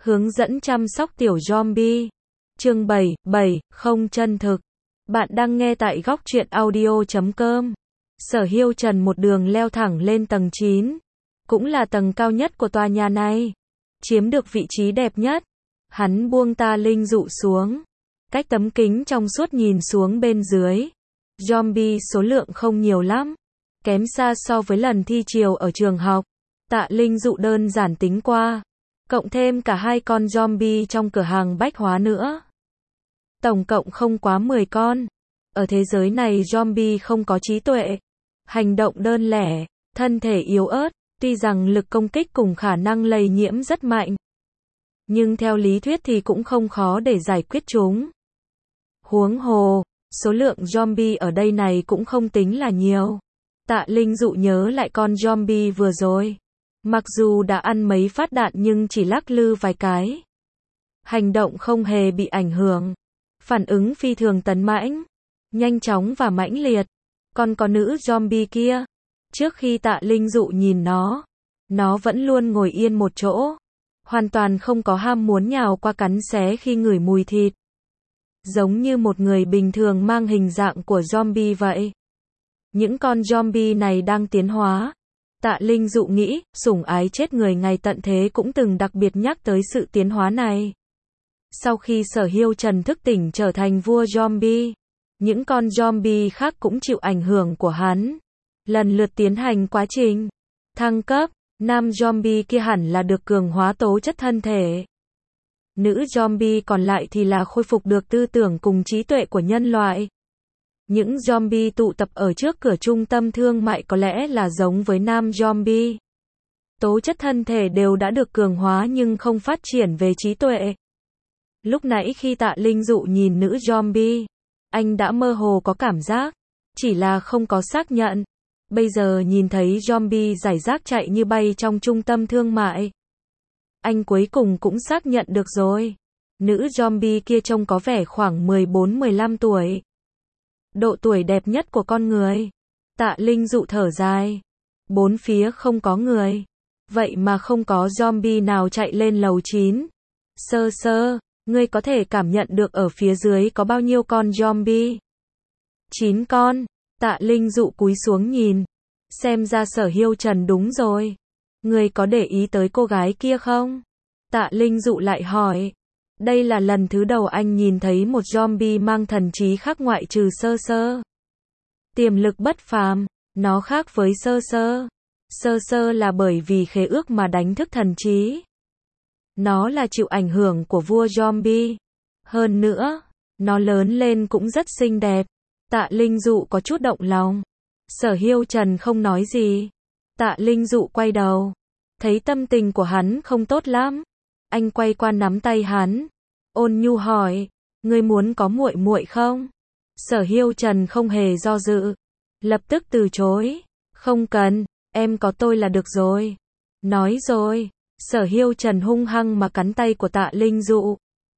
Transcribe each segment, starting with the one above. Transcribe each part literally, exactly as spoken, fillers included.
Hướng dẫn chăm sóc tiểu zombie. Chương bảy, bảy, không chân thực. Bạn đang nghe tại góc truyện audio chấm com. Sở Hiêu Trần một đường leo thẳng lên tầng chín. Cũng là tầng cao nhất của tòa nhà này. Chiếm được vị trí đẹp nhất. Hắn buông ta linh dụ xuống. Cách tấm kính trong suốt nhìn xuống bên dưới. Zombie số lượng không nhiều lắm. Kém xa so với lần thi chiều ở trường học. Tạ linh dụ đơn giản tính qua. Cộng thêm cả hai con zombie trong cửa hàng bách hóa nữa. Tổng cộng không quá mười con. Ở thế giới này zombie không có trí tuệ. Hành động đơn lẻ, thân thể yếu ớt, tuy rằng lực công kích cùng khả năng lây nhiễm rất mạnh. Nhưng theo lý thuyết thì cũng không khó để giải quyết chúng. Huống hồ, số lượng zombie ở đây này cũng không tính là nhiều. Tạ linh dụ nhớ lại con zombie vừa rồi. Mặc dù đã ăn mấy phát đạn nhưng chỉ lắc lư vài cái. Hành động không hề bị ảnh hưởng. Phản ứng phi thường tấn mãnh. Nhanh chóng và mãnh liệt. Còn có nữ zombie kia. Trước khi tạ linh dụ nhìn nó. Nó vẫn luôn ngồi yên một chỗ. Hoàn toàn không có ham muốn nhào qua cắn xé khi ngửi mùi thịt. Giống như một người bình thường mang hình dạng của zombie vậy. Những con zombie này đang tiến hóa. Tạ linh dụ nghĩ, sủng ái chết người ngày tận thế cũng từng đặc biệt nhắc tới sự tiến hóa này. Sau khi Sở Hiêu Trần thức tỉnh trở thành vua zombie, những con zombie khác cũng chịu ảnh hưởng của hắn. Lần lượt tiến hành quá trình thăng cấp, nam zombie kia hẳn là được cường hóa tố chất thân thể. Nữ zombie còn lại thì là khôi phục được tư tưởng cùng trí tuệ của nhân loại. Những zombie tụ tập ở trước cửa trung tâm thương mại có lẽ là giống với nam zombie. Tố chất thân thể đều đã được cường hóa nhưng không phát triển về trí tuệ. Lúc nãy khi Tạ linh dụ nhìn nữ zombie, anh đã mơ hồ có cảm giác, chỉ là không có xác nhận. Bây giờ nhìn thấy zombie rải rác chạy như bay trong trung tâm thương mại. Anh cuối cùng cũng xác nhận được rồi. Nữ zombie kia trông có vẻ khoảng mười bốn mười lăm tuổi. Độ tuổi đẹp nhất của con người. Tạ linh dụ thở dài. Bốn phía không có người. Vậy mà không có zombie nào chạy lên lầu chín. Sơ sơ, ngươi có thể cảm nhận được ở phía dưới có bao nhiêu con zombie? Chín con. Tạ linh dụ cúi xuống nhìn. Xem ra Sở Hiêu Trần đúng rồi. Ngươi có để ý tới cô gái kia không? Tạ linh dụ lại hỏi. Đây là lần thứ đầu anh nhìn thấy một zombie mang thần trí khác ngoại trừ sơ sơ. Tiềm lực bất phàm, nó khác với sơ sơ. Sơ sơ là bởi vì khế ước mà đánh thức thần trí. Nó là chịu ảnh hưởng của vua zombie. Hơn nữa, nó lớn lên cũng rất xinh đẹp. Tạ linh dụ có chút động lòng. Sở Hiêu Trần không nói gì. Tạ linh dụ quay đầu. Thấy tâm tình của hắn không tốt lắm. Anh quay qua nắm tay hắn. Ôn nhu hỏi. Ngươi muốn có muội muội không? Sở Hiêu Trần không hề do dự. Lập tức từ chối. Không cần, em có tôi là được rồi. Nói rồi. Sở Hiêu Trần hung hăng mà cắn tay của Tạ linh dụ.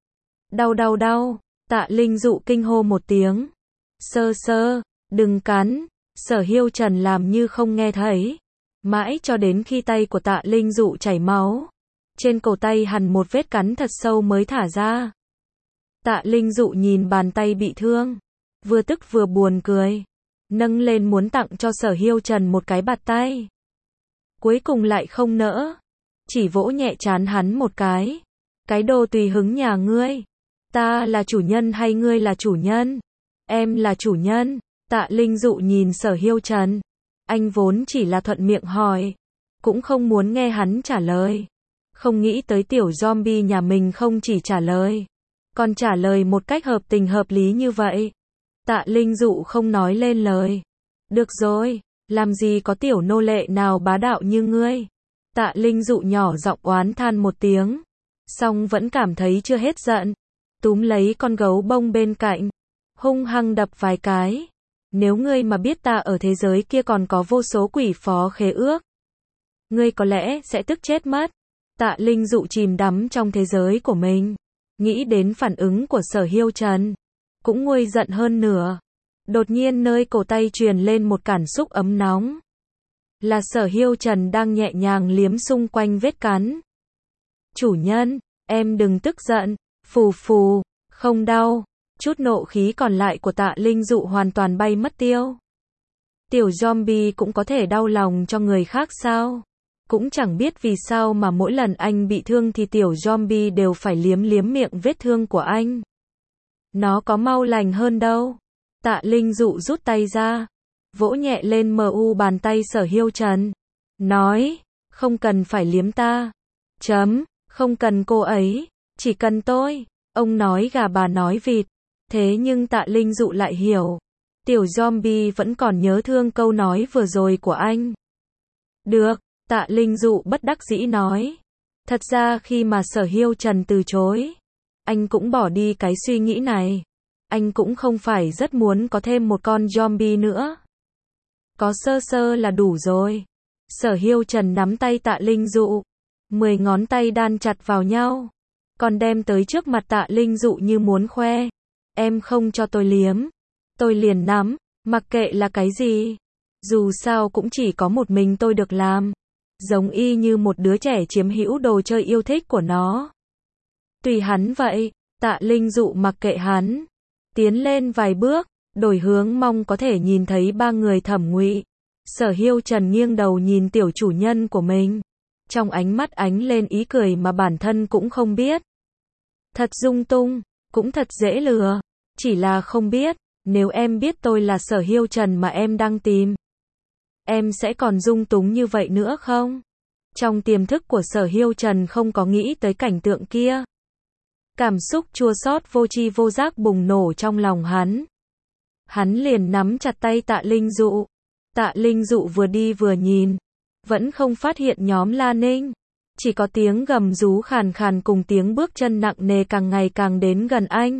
Đau đau đau. Tạ linh dụ kinh hô một tiếng. Sơ sơ, đừng cắn. Sở Hiêu Trần làm như không nghe thấy. Mãi cho đến khi tay của Tạ linh dụ chảy máu. Trên cổ tay hằn một vết cắn thật sâu mới thả ra. Tạ linh dụ nhìn bàn tay bị thương. Vừa tức vừa buồn cười. Nâng lên muốn tặng cho Sở Hiêu Trần một cái bạt tay. Cuối cùng lại không nỡ. Chỉ vỗ nhẹ trán hắn một cái. Cái đồ tùy hứng nhà ngươi. Ta là chủ nhân hay ngươi là chủ nhân? Em là chủ nhân. Tạ linh dụ nhìn Sở Hiêu Trần. Anh vốn chỉ là thuận miệng hỏi. Cũng không muốn nghe hắn trả lời. Không nghĩ tới tiểu zombie nhà mình không chỉ trả lời. Còn trả lời một cách hợp tình hợp lý như vậy. Tạ linh dụ không nói lên lời. Được rồi, làm gì có tiểu nô lệ nào bá đạo như ngươi. Tạ linh dụ nhỏ giọng oán than một tiếng. Xong vẫn cảm thấy chưa hết giận. Túm lấy con gấu bông bên cạnh. Hung hăng đập vài cái. Nếu ngươi mà biết ta ở thế giới kia còn có vô số quỷ phó khế ước. Ngươi có lẽ sẽ tức chết mất. Tạ linh dụ chìm đắm trong thế giới của mình. Nghĩ đến phản ứng của Sở Hiêu Trần. Cũng nguôi giận hơn nửa. Đột nhiên nơi cổ tay truyền lên một cảm xúc ấm nóng. Là Sở Hiêu Trần đang nhẹ nhàng liếm xung quanh vết cắn. Chủ nhân, Em đừng tức giận. Phù phù. Không đau. Chút nộ khí còn lại của Tạ Linh Dụ hoàn toàn bay mất tiêu. Tiểu zombie cũng có thể đau lòng cho người khác sao? Cũng chẳng biết vì sao mà mỗi lần anh bị thương thì tiểu zombie đều phải liếm liếm miệng vết thương của anh. Nó có mau lành hơn đâu. Tạ Linh Dụ rút tay ra, vỗ nhẹ lên mu bàn tay Sở Hiêu Trần. Nói, không cần phải liếm ta. Chấm, không cần cô ấy, chỉ cần tôi. Ông nói gà bà nói vịt. Thế nhưng Tạ Linh Dụ lại hiểu. Tiểu zombie vẫn còn nhớ thương câu nói vừa rồi của anh. Được, Tạ Linh Dụ bất đắc dĩ nói. Thật ra khi mà Sở Hiêu Trần từ chối, anh cũng bỏ đi cái suy nghĩ này. Anh cũng không phải rất muốn có thêm một con zombie nữa. Có sơ sơ là đủ rồi. Sở Hiêu Trần nắm tay Tạ Linh Dụ. Mười ngón tay đan chặt vào nhau. Còn đem tới trước mặt Tạ Linh Dụ như muốn khoe. Em không cho tôi liếm. Tôi liền nắm, mặc kệ là cái gì. Dù sao cũng chỉ có một mình tôi được làm. Giống y như một đứa trẻ chiếm hữu đồ chơi yêu thích của nó. Tùy hắn vậy. Tạ Linh Dụ mặc kệ hắn. Tiến lên vài bước, đổi hướng mong có thể nhìn thấy ba người Thẩm Ngụy. Sở Hiêu Trần nghiêng đầu nhìn tiểu chủ nhân của mình. Trong ánh mắt ánh lên ý cười mà bản thân cũng không biết. Thật dung tung, cũng thật dễ lừa. Chỉ là không biết, nếu em biết tôi là Sở Hiêu Trần mà em đang tìm, em sẽ còn dung túng như vậy nữa không? Trong tiềm thức của Sở Hiêu Trần không có nghĩ tới cảnh tượng kia. Cảm xúc chua xót vô tri vô giác bùng nổ trong lòng hắn. Hắn liền nắm chặt tay Tạ Linh Dụ. Tạ Linh Dụ vừa đi vừa nhìn, vẫn không phát hiện nhóm La Ninh. Chỉ có tiếng gầm rú khàn khàn cùng tiếng bước chân nặng nề càng ngày càng đến gần anh.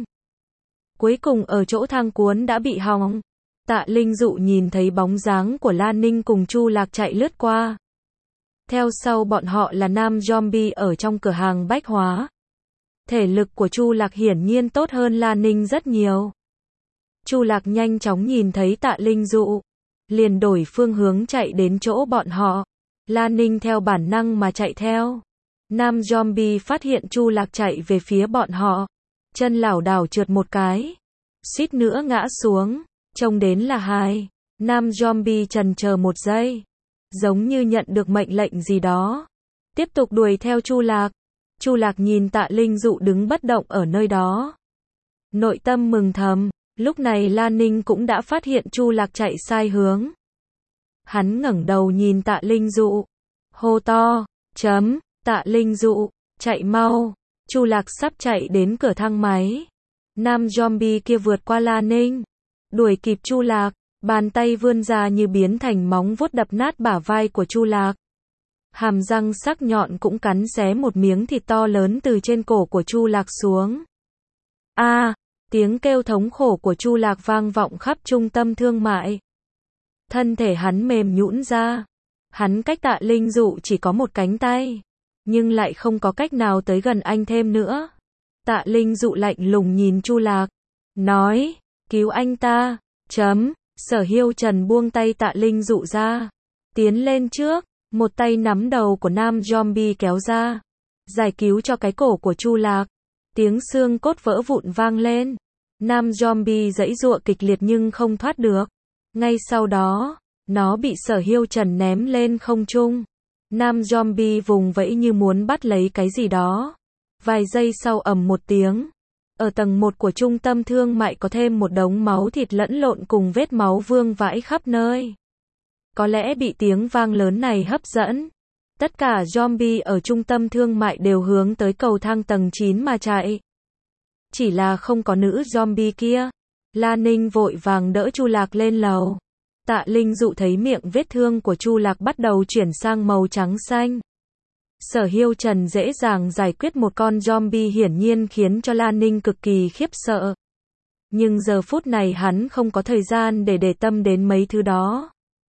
Cuối cùng ở chỗ thang cuốn đã bị hỏng. Tạ Linh Dụ nhìn thấy bóng dáng của La Ninh cùng Chu Lạc chạy lướt qua. Theo sau bọn họ là nam zombie ở trong cửa hàng bách hóa. Thể lực của Chu Lạc hiển nhiên tốt hơn La Ninh rất nhiều. Chu Lạc nhanh chóng nhìn thấy Tạ Linh Dụ, liền đổi phương hướng chạy đến chỗ bọn họ. La Ninh theo bản năng mà chạy theo. Nam zombie phát hiện Chu Lạc chạy về phía bọn họ, chân lảo đảo trượt một cái, suýt nữa ngã xuống. Trông đến là hai. Nam zombie chần chờ một giây, giống như nhận được mệnh lệnh gì đó, tiếp tục đuổi theo Chu Lạc. Chu Lạc nhìn Tạ Linh Dụ đứng bất động ở nơi đó, nội tâm mừng thầm. Lúc này La Ninh cũng đã phát hiện Chu Lạc chạy sai hướng. Hắn ngẩng đầu nhìn Tạ Linh Dụ, hô to, chấm, Tạ Linh Dụ, chạy mau. Chu Lạc sắp chạy đến cửa thang máy. Nam zombie kia vượt qua La Ninh, đuổi kịp Chu Lạc, bàn tay vươn ra như biến thành móng vuốt đập nát bả vai của Chu Lạc. Hàm răng sắc nhọn cũng cắn xé một miếng thịt to lớn từ trên cổ của Chu Lạc xuống. A, à, tiếng kêu thống khổ của Chu Lạc vang vọng khắp trung tâm thương mại. Thân thể hắn mềm nhũn ra. Hắn cách Tạ Linh Dụ chỉ có một cánh tay, nhưng lại không có cách nào tới gần anh thêm nữa. Tạ Linh Dụ lạnh lùng nhìn Chu Lạc, nói, cứu anh ta. Chấm. Sở Hiêu Trần buông tay Tạ Linh Dụ ra, tiến lên trước, một tay nắm đầu của nam zombie kéo ra, giải cứu cho cái cổ của Chu Lạc. Tiếng xương cốt vỡ vụn vang lên. Nam zombie giãy giụa kịch liệt nhưng không thoát được. Ngay sau đó, nó bị Sở Hiêu Trần ném lên không trung. Nam zombie vùng vẫy như muốn bắt lấy cái gì đó. Vài giây sau ầm một tiếng, ở tầng một của trung tâm thương mại có thêm một đống máu thịt lẫn lộn cùng vết máu vương vãi khắp nơi. Có lẽ bị tiếng vang lớn này hấp dẫn, tất cả zombie ở trung tâm thương mại đều hướng tới cầu thang tầng chín mà chạy. Chỉ là không có nữ zombie kia. La Ninh vội vàng đỡ Chu Lạc lên lầu. Tạ Linh Dụ thấy miệng vết thương của Chu Lạc bắt đầu chuyển sang màu trắng xanh. Sở Hiêu Trần dễ dàng giải quyết một con zombie hiển nhiên khiến cho La Ninh cực kỳ khiếp sợ. Nhưng giờ phút này hắn không có thời gian để để tâm đến mấy thứ đó.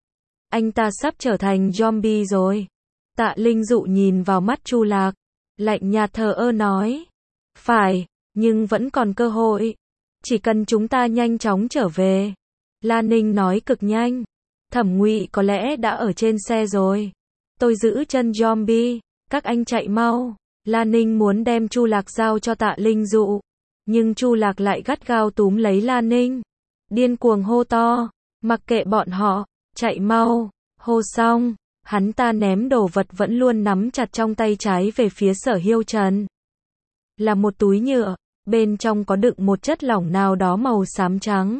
Anh ta sắp trở thành zombie rồi. Tạ Linh Dụ nhìn vào mắt Chu Lạc, lạnh nhạt thờ ơ nói. Phải, nhưng vẫn còn cơ hội. Chỉ cần chúng ta nhanh chóng trở về. La Ninh nói cực nhanh. Thẩm Ngụy có lẽ đã ở trên xe rồi. Tôi giữ chân zombie. Các anh chạy mau. La Ninh muốn đem Chu Lạc giao cho Tạ Linh Dụ, nhưng Chu Lạc lại gắt gao túm lấy La Ninh, điên cuồng hô to, mặc kệ bọn họ, chạy mau. Hô xong, hắn ta ném đồ vật vẫn luôn nắm chặt trong tay trái về phía Sở Hiêu Trần. Là một túi nhựa, bên trong có đựng một chất lỏng nào đó màu xám trắng.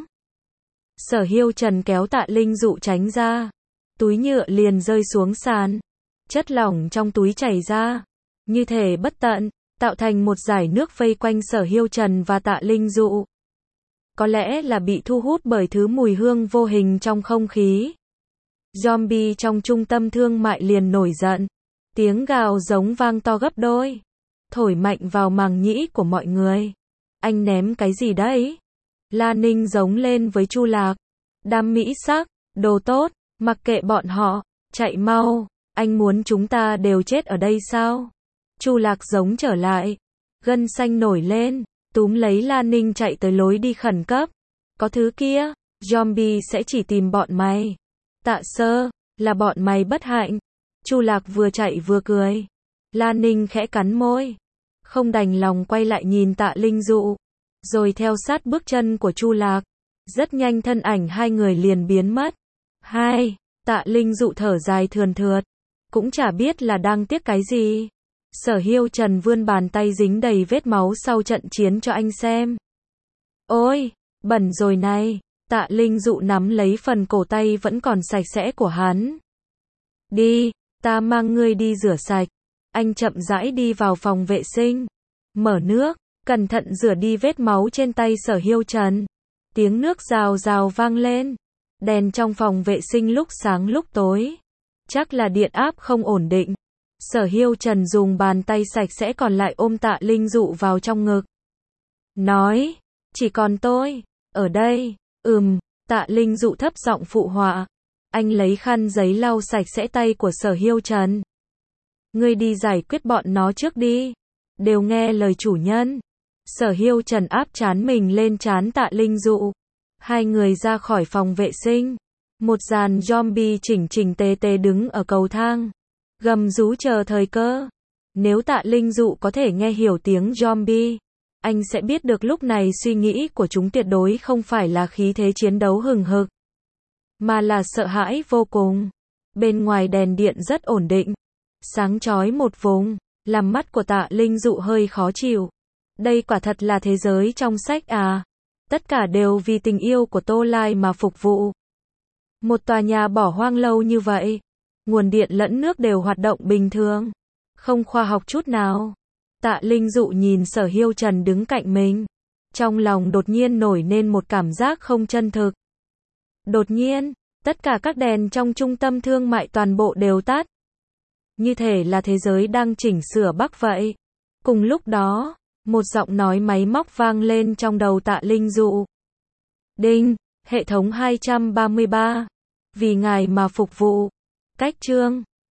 Sở Hiêu Trần kéo Tạ Linh Dụ tránh ra, túi nhựa liền rơi xuống sàn, chất lỏng trong túi chảy ra, như thể bất tận, tạo thành một dải nước vây quanh Sở Hiêu Trần và Tạ Linh Dụ. Có lẽ là bị thu hút bởi thứ mùi hương vô hình trong không khí. Zombie trong trung tâm thương mại liền nổi giận, tiếng gào giống vang to gấp đôi, thổi mạnh vào màng nhĩ của mọi người. Anh ném cái gì đấy? La Ninh giống lên với Chu Lạc, đám mỹ sắc, đồ tốt, mặc kệ bọn họ, chạy mau, anh muốn chúng ta đều chết ở đây sao? Chu Lạc giống trở lại, gân xanh nổi lên, túm lấy La Ninh chạy tới lối đi khẩn cấp. Có thứ kia, zombie sẽ chỉ tìm bọn mày. Tạ Sơ, là bọn mày bất hạnh. Chu Lạc vừa chạy vừa cười. La Ninh khẽ cắn môi, không đành lòng quay lại nhìn Tạ Linh Dụ, rồi theo sát bước chân của Chu Lạc. Rất nhanh thân ảnh hai người liền biến mất. Hai, Tạ Linh Dụ thở dài thườn thượt, cũng chả biết là đang tiếc cái gì. Sở Hiêu Trần vươn bàn tay dính đầy vết máu sau trận chiến cho anh xem. Ôi, bẩn rồi này. Tạ Linh Dụ nắm lấy phần cổ tay vẫn còn sạch sẽ của hắn. Đi, ta mang ngươi đi rửa sạch. Anh chậm rãi đi vào phòng vệ sinh, mở nước, cẩn thận rửa đi vết máu trên tay Sở Hiêu Trần. Tiếng nước rào rào vang lên. Đèn trong phòng vệ sinh lúc sáng lúc tối. Chắc là điện áp không ổn định. Sở Hiêu Trần dùng bàn tay sạch sẽ còn lại ôm Tạ Linh Dụ vào trong ngực. Nói, chỉ còn tôi, ở đây. Ừm, Tạ Linh Dụ thấp giọng phụ họa. Anh lấy khăn giấy lau sạch sẽ tay của Sở Hiêu Trần. Ngươi đi giải quyết bọn nó trước đi. Đều nghe lời chủ nhân. Sở Hiêu Trần áp trán mình lên trán Tạ Linh Dụ. Hai người ra khỏi phòng vệ sinh. Một dàn zombie chỉnh chỉnh tề tề đứng ở cầu thang, gầm rú chờ thời cơ. Nếu Tạ Linh Dụ có thể nghe hiểu tiếng zombie, anh sẽ biết được lúc này suy nghĩ của chúng tuyệt đối không phải là khí thế chiến đấu hừng hực, mà là sợ hãi vô cùng. Bên ngoài đèn điện rất ổn định, sáng chói một vùng, làm mắt của Tạ Linh Dụ hơi khó chịu. Đây quả thật là thế giới trong sách à? Tất cả đều vì tình yêu của Tô Lai mà phục vụ. Một tòa nhà bỏ hoang lâu như vậy, nguồn điện lẫn nước đều hoạt động bình thường, không khoa học chút nào. Tạ Linh Dụ nhìn Sở Hiêu Trần đứng cạnh mình, trong lòng đột nhiên nổi lên một cảm giác không chân thực. Đột nhiên, tất cả các đèn trong trung tâm thương mại toàn bộ đều tắt, như thể là thế giới đang chỉnh sửa Bắc vậy. Cùng lúc đó, một giọng nói máy móc vang lên trong đầu Tạ Linh Dụ. Đinh, hệ thống hai trăm ba mươi ba. Vì ngài mà phục vụ. Cách chương